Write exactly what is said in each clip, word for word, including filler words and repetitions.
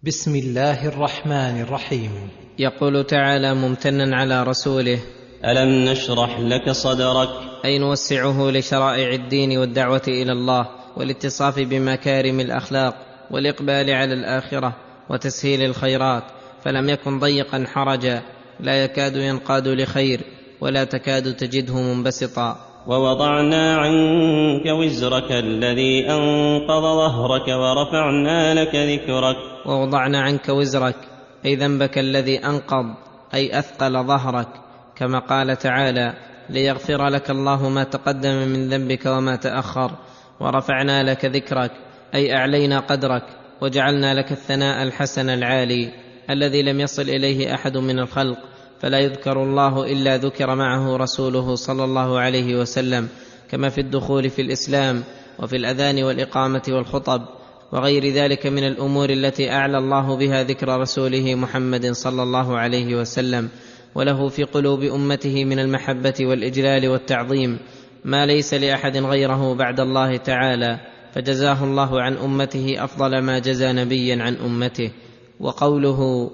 بسم الله الرحمن الرحيم. يقول تعالى ممتنا على رسوله: ألم نشرح لك صدرك، أي نوسعه لشرائع الدين والدعوة إلى الله والاتصاف بمكارم الأخلاق والإقبال على الآخرة وتسهيل الخيرات، فلم يكن ضيقا حرجا لا يكاد ينقاد لخير ولا تكاد تجده منبسطا. ووضعنا عنك وزرك الذي أنقض ظهرك ورفعنا لك ذكرك. ووضعنا عنك وزرك أي ذنبك الذي أنقض أي أثقل ظهرك، كما قال تعالى: ليغفر لك الله ما تقدم من ذنبك وما تأخر. ورفعنا لك ذكرك أي أعلينا قدرك وجعلنا لك الثناء الحسن العالي الذي لم يصل إليه أحد من الخلق، فلا يذكر الله إلا ذكر معه رسوله صلى الله عليه وسلم، كما في الدخول في الإسلام وفي الأذان والإقامة والخطب وغير ذلك من الأمور التي أعلى الله بها ذكر رسوله محمد صلى الله عليه وسلم، وله في قلوب أمته من المحبة والإجلال والتعظيم ما ليس لأحد غيره بعد الله تعالى، فجزاه الله عن أمته أفضل ما جزى نبيا عن أمته. وقوله: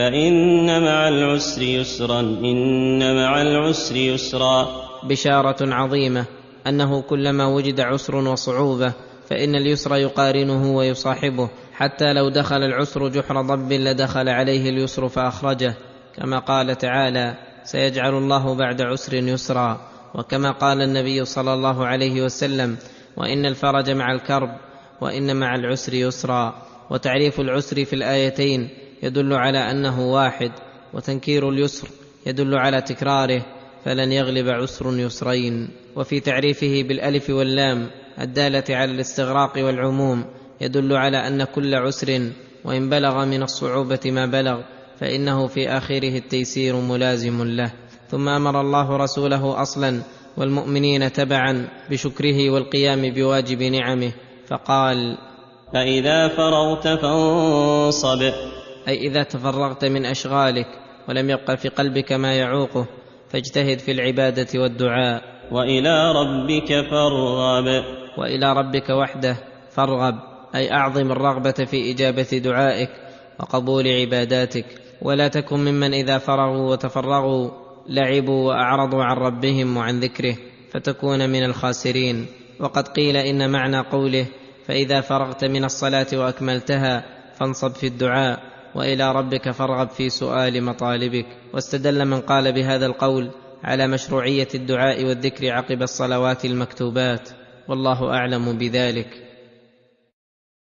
فإن مع العسر يسرا إن مع العسر يسرا، بشارة عظيمة أنه كلما وجد عسر وصعوبة فإن اليسر يقارنه ويصاحبه، حتى لو دخل العسر جحر ضب لدخل عليه اليسر فأخرجه، كما قال تعالى: سيجعل الله بعد عسر يسرا. وكما قال النبي صلى الله عليه وسلم: وإن الفرج مع الكرب وإن مع العسر يسرا. وتعريف العسر في الآيتين يدل على أنه واحد، وتنكير اليسر يدل على تكراره، فلن يغلب عسر يسرين. وفي تعريفه بالألف واللام الدالة على الاستغراق والعموم يدل على أن كل عسر وإن بلغ من الصعوبة ما بلغ فإنه في آخره التيسير ملازم له. ثم أمر الله رسوله أصلا والمؤمنين تبعا بشكره والقيام بواجب نعمه، فقال: فإذا فرغت فانصب، أي إذا تفرغت من أشغالك ولم يبق في قلبك ما يعوقه فاجتهد في العبادة والدعاء. وإلى ربك فارغب، وإلى ربك وحده فارغب، أي أعظم الرغبة في إجابة دعائك وقبول عباداتك، ولا تكن ممن إذا فرغوا وتفرغوا لعبوا وأعرضوا عن ربهم وعن ذكره فتكون من الخاسرين. وقد قيل إن معنى قوله: فإذا فرغت من الصلاة وأكملتها فانصب في الدعاء، وإلى ربك فارغب في سؤال مطالبك. واستدل من قال بهذا القول على مشروعية الدعاء والذكر عقب الصلوات المكتوبات، والله أعلم بذلك.